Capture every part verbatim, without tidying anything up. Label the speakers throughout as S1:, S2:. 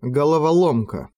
S1: Головоломка.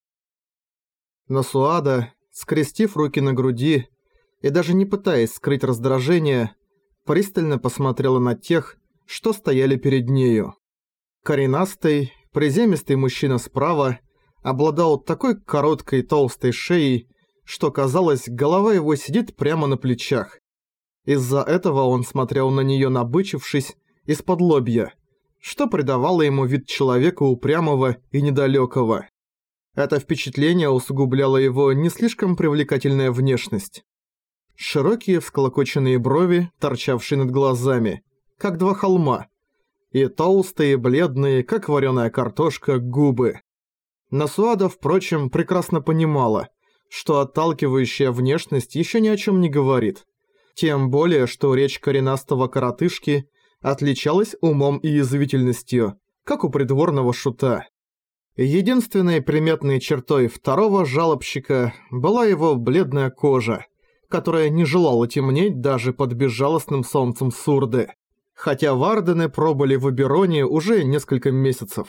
S1: Насуада, скрестив руки на груди и даже не пытаясь скрыть раздражение, пристально посмотрела на тех, что стояли перед нею. Коренастый, приземистый мужчина справа обладал такой короткой толстой шеей, что казалось, голова его сидит прямо на плечах. Из-за этого он смотрел на неё, набычившись, из-под лобья, что придавало ему вид человека упрямого и недалёкого. Это впечатление усугубляло его не слишком привлекательная внешность. Широкие всклокоченные брови, торчавшие над глазами, как два холма, и толстые, бледные, как вареная картошка, губы. Насуада, впрочем, прекрасно понимала, что отталкивающая внешность ещё ни о чём не говорит. Тем более, что речь коренастого коротышки отличалась умом и язвительностью, как у придворного шута. Единственной приметной чертой второго жалобщика была его бледная кожа, которая не желала темнеть даже под безжалостным солнцем Сурды, хотя вардены пробыли в Обероне уже несколько месяцев.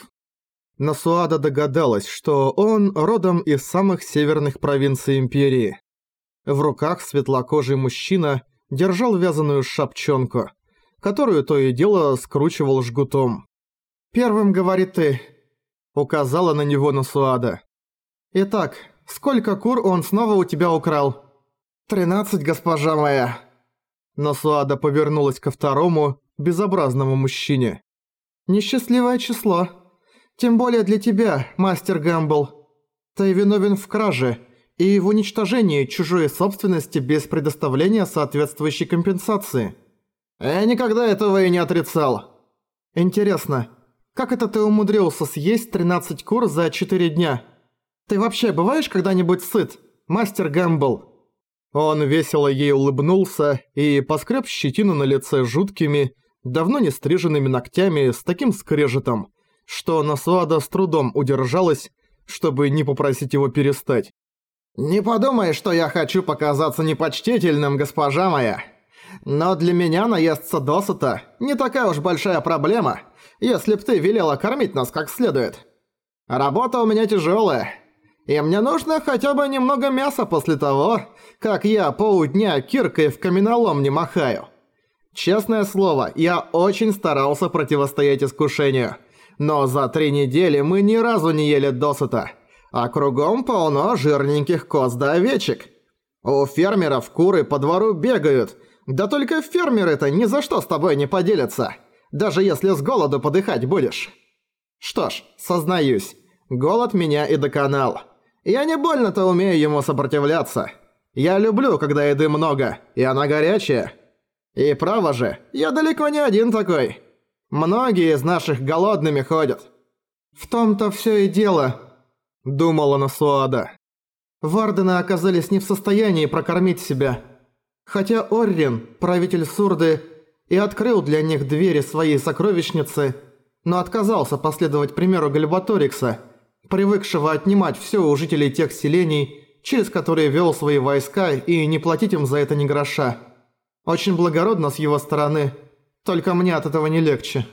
S1: Насуада догадалась, что он родом из самых северных провинций Империи. В руках светлокожий мужчина держал вязаную шапчонку, которую то и дело скручивал жгутом. «Первым, говорит ты», — указала на него Насуада. «Итак, сколько кур он снова у тебя украл?» «Тринадцать, госпожа моя». Насуада повернулась ко второму, безобразному мужчине. «Несчастливое число. Тем более для тебя, мастер Гэмбл. Ты виновен в краже и в уничтожении чужой собственности без предоставления соответствующей компенсации». «Я никогда этого и не отрицал». «Интересно, как это ты умудрился съесть тринадцать кур за четыре дня? Ты вообще бываешь когда-нибудь сыт, мастер Гэмбл?» Он весело ей улыбнулся и поскреб щетину на лице жуткими, давно не стриженными ногтями с таким скрежетом, что Насуада с трудом удержалась, чтобы не попросить его перестать. «Не подумай, что я хочу показаться непочтительным, госпожа моя. Но для меня наесться досыта не такая уж большая проблема, если б ты велела кормить нас как следует. Работа у меня тяжелая, и мне нужно хотя бы немного мяса после того, как я полдня киркой в каменоломне махаю. Честное слово, я очень старался противостоять искушению, но за три недели мы ни разу не ели досыта, а кругом полно жирненьких коз да овечек. У фермеров куры по двору бегают, да только фермеры-то ни за что с тобой не поделятся, даже если с голоду подыхать будешь. Что ж, сознаюсь, голод меня и доконал. Я не больно-то умею ему сопротивляться. Я люблю, когда еды много, и она горячая. И право же, я далеко не один такой. Многие из наших голодными ходят». «В том-то всё и дело», — думала Насуада. «Вардены оказались не в состоянии прокормить себя. Хотя Оррин, правитель Сурды, и открыл для них двери своей сокровищницы, но отказался последовать примеру Гальбаторикса, привыкшего отнимать всё у жителей тех селений, через которые вел свои войска, и не платить им за это ни гроша. Очень благородно с его стороны, только мне от этого не легче».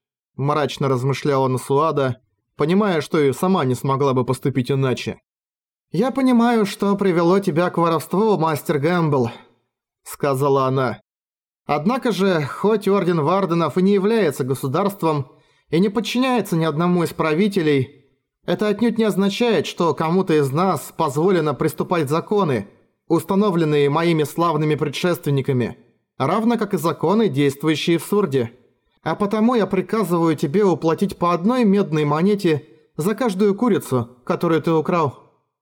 S1: Мрачно размышляла Насуада, понимая, что и сама не смогла бы поступить иначе. «Я понимаю, что привело тебя к воровству, мастер Гэмбл», — сказала она. «Однако же, хоть Орден Варденов и не является государством и не подчиняется ни одному из правителей, это отнюдь не означает, что кому-то из нас позволено приступать законы, установленные моими славными предшественниками, равно как и законы, действующие в Сурде. А потому я приказываю тебе уплатить по одной медной монете за каждую курицу, которую ты украл».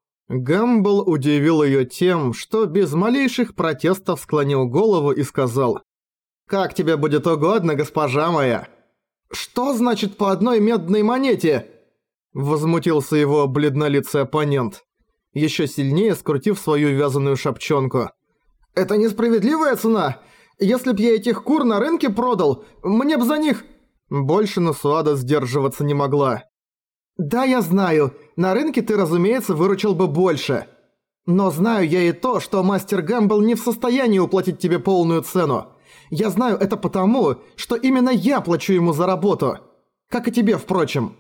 S1: Гэмбл удивил её тем, что без малейших протестов склонил голову и сказал: «Как тебе будет угодно, госпожа моя». «Что значит по одной медной монете?» Возмутился его бледнолицый оппонент, ещё сильнее скрутив свою вязаную шапчонку. «Это несправедливая цена? Если б я этих кур на рынке продал, мне б за них...» Больше Насуада сдерживаться не могла. «Да, я знаю, на рынке ты, разумеется, выручил бы больше. Но знаю я и то, что мастер Гэмбл не в состоянии уплатить тебе полную цену. Я знаю это потому, что именно я плачу ему за работу. Как и тебе, впрочем.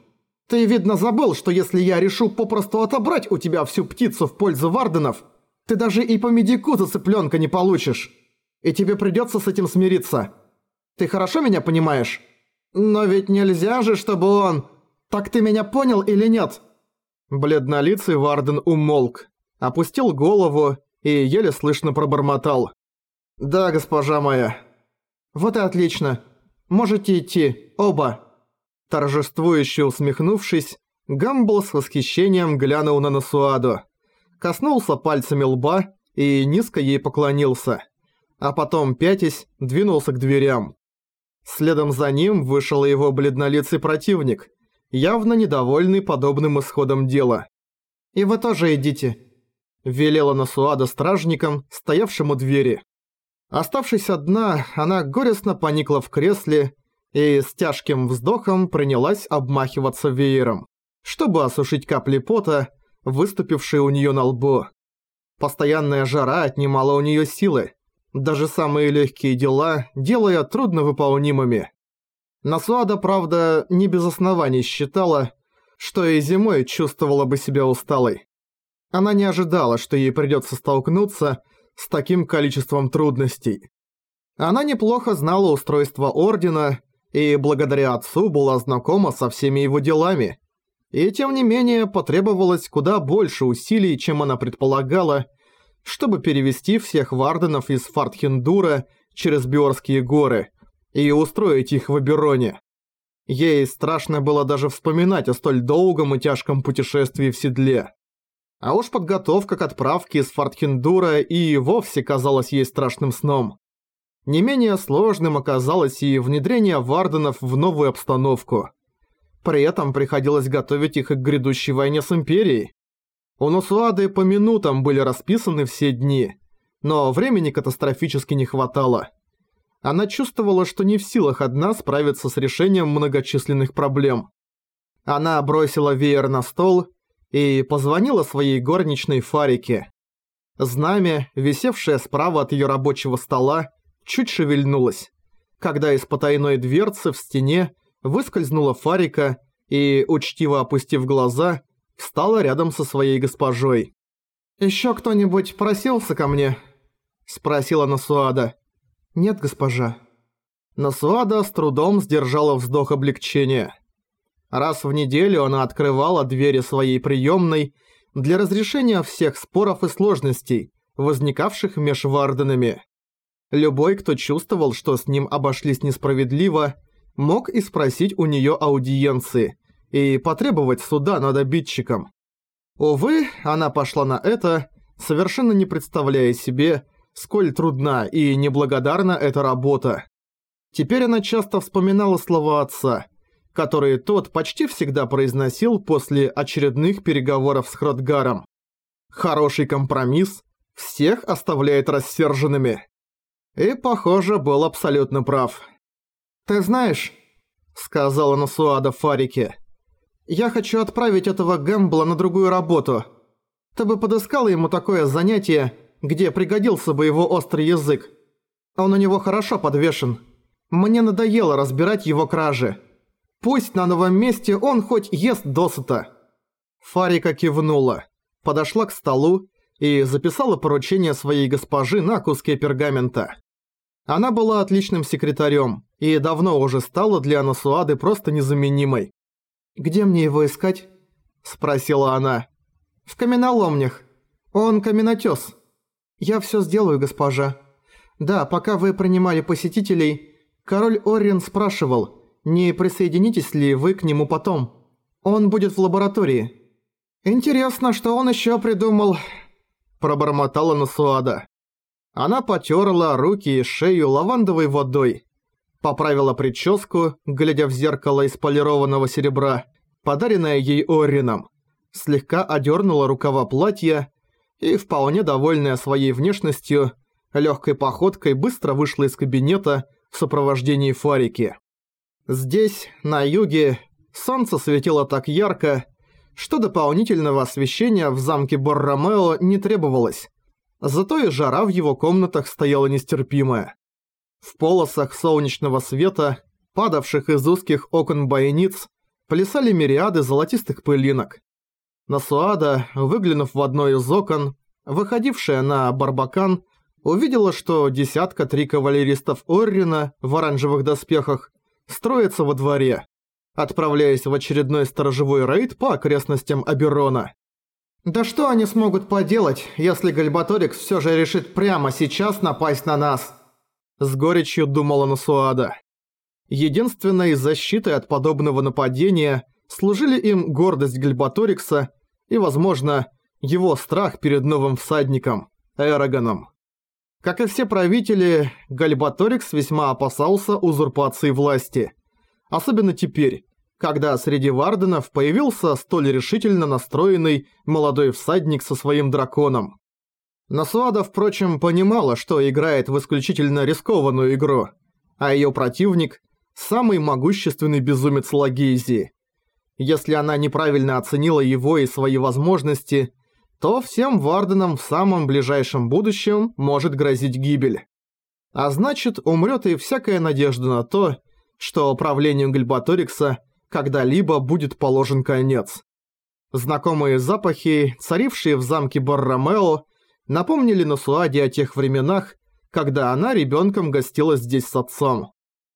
S1: Ты, видно, забыл, что если я решу попросту отобрать у тебя всю птицу в пользу варденов, ты даже и по медику за цыплёнка не получишь. И тебе придётся с этим смириться. Ты хорошо меня понимаешь? Но ведь нельзя же, чтобы он... Так ты меня понял или нет?» Бледнолицый Варден умолк, опустил голову и еле слышно пробормотал. «Да, госпожа моя». «Вот и отлично. Можете идти, оба». Торжествующе усмехнувшись, Гамбл с восхищением глянул на Насуаду, коснулся пальцами лба и низко ей поклонился, а потом, пятясь, двинулся к дверям. Следом за ним вышел его бледнолицый противник, явно недовольный подобным исходом дела. «И вы тоже идите», – велела Насуада стражникам, стоявшим у двери. Оставшись одна, она горестно поникла в кресле и с тяжким вздохом принялась обмахиваться веером, чтобы осушить капли пота, выступившие у неё на лбу. Постоянная жара отнимала у неё силы, даже самые легкие дела делая трудновыполнимыми. Насуада, правда, не без оснований считала, что и зимой чувствовала бы себя усталой. Она не ожидала, что ей придётся столкнуться с таким количеством трудностей. Она неплохо знала устройство Ордена и благодаря отцу была знакома со всеми его делами. И тем не менее потребовалось куда больше усилий, чем она предполагала, чтобы перевести всех варденов из Фартхендура через Биорские горы и устроить их в Абероне. Ей страшно было даже вспоминать о столь долгом и тяжком путешествии в седле. А уж подготовка к отправке из Фартхендура и вовсе казалась ей страшным сном. Не менее сложным оказалось и внедрение варденов в новую обстановку. При этом приходилось готовить их к грядущей войне с Империей. У Насуады по минутам были расписаны все дни, но времени катастрофически не хватало. Она чувствовала, что не в силах одна справиться с решением многочисленных проблем. Она бросила веер на стол и позвонила своей горничной Фарике. Знамя, висевшее справа от её рабочего стола, чуть шевельнулась, когда из потайной дверцы в стене выскользнула Фарика и, учтиво опустив глаза, встала рядом со своей госпожой. «Ещё кто-нибудь просился ко мне?» – спросила Насуада. «Нет, госпожа». Насуада с трудом сдержала вздох облегчения. Раз в неделю она открывала двери своей приёмной для разрешения всех споров и сложностей, возникавших меж варденами. Любой, кто чувствовал, что с ним обошлись несправедливо, мог и спросить у неё аудиенции и потребовать суда над обидчиком. Увы, она пошла на это, совершенно не представляя себе, сколь трудна и неблагодарна эта работа. Теперь она часто вспоминала слова отца, которые тот почти всегда произносил после очередных переговоров с Хротгаром. «Хороший компромисс всех оставляет рассерженными». И, похоже, был абсолютно прав. «Ты знаешь», — сказала Насуада Фарике, — «я хочу отправить этого Гэмбла на другую работу. Ты бы подыскала ему такое занятие, где пригодился бы его острый язык. Он у него хорошо подвешен. Мне надоело разбирать его кражи. Пусть на новом месте он хоть ест досыта». Фарика кивнула, подошла к столу и записала поручение своей госпожи на куске пергамента. Она была отличным секретарем и давно уже стала для Насуады просто незаменимой. «Где мне его искать?» – спросила она. «В каменоломнях. Он каменотес». «Я все сделаю, госпожа. Да, пока вы принимали посетителей, король Оррин спрашивал, не присоединитесь ли вы к нему потом. Он будет в лаборатории». «Интересно, что он еще придумал», – пробормотала Насуада. Она потерла руки и шею лавандовой водой, поправила прическу, глядя в зеркало из полированного серебра, подаренное ей Оррином, слегка одернула рукава платья и, вполне довольная своей внешностью, легкой походкой быстро вышла из кабинета в сопровождении Фарики. Здесь, на юге, солнце светило так ярко, что дополнительного освещения в замке Бор-Ромео не требовалось. Зато и жара в его комнатах стояла нестерпимая. В полосах солнечного света, падавших из узких окон бойниц, плясали мириады золотистых пылинок. Насуада, выглянув в одно из окон, выходившая на Барбакан, увидела, что десятка три кавалеристов Оррина в оранжевых доспехах строятся во дворе, отправляясь в очередной сторожевой рейд по окрестностям Аберона. «Да что они смогут поделать, если Гальбаторикс всё же решит прямо сейчас напасть на нас?» С горечью думала Насуада. Единственной защитой от подобного нападения служили им гордость Гальбаторикса и, возможно, его страх перед новым всадником, Эрагоном. Как и все правители, Гальбаторикс весьма опасался узурпации власти. Особенно теперь, когда среди варденов появился столь решительно настроенный молодой всадник со своим драконом. Насуада, впрочем, понимала, что играет в исключительно рискованную игру, а её противник – самый могущественный безумец Лагейзии. Если она неправильно оценила его и свои возможности, то всем варденам в самом ближайшем будущем может грозить гибель. А значит, умрет и всякая надежда на то, что правлению Гальбаторикса когда-либо будет положен конец. Знакомые запахи, царившие в замке Бар-Ромео, напомнили Насуаде о тех временах, когда она ребенком гостила здесь с отцом.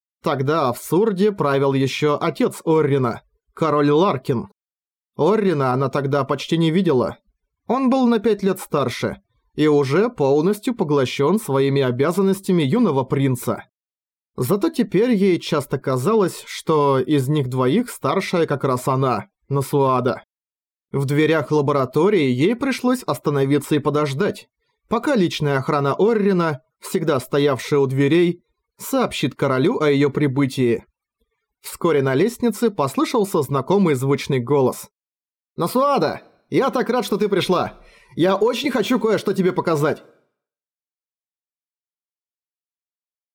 S1: Тогда в Сурде правил еще отец Оррина, король Ларкин. Оррина она тогда почти не видела. Он был на пять лет старше и уже полностью поглощен своими обязанностями юного принца. Зато теперь ей часто казалось, что из них двоих старшая как раз она, Насуада. В дверях лаборатории ей пришлось остановиться и подождать, пока личная охрана Оррина, всегда стоявшая у дверей, сообщит королю о её прибытии. Вскоре на лестнице послышался знакомый звучный голос. «Насуада, я так рад, что ты пришла. Я очень хочу кое-что тебе показать.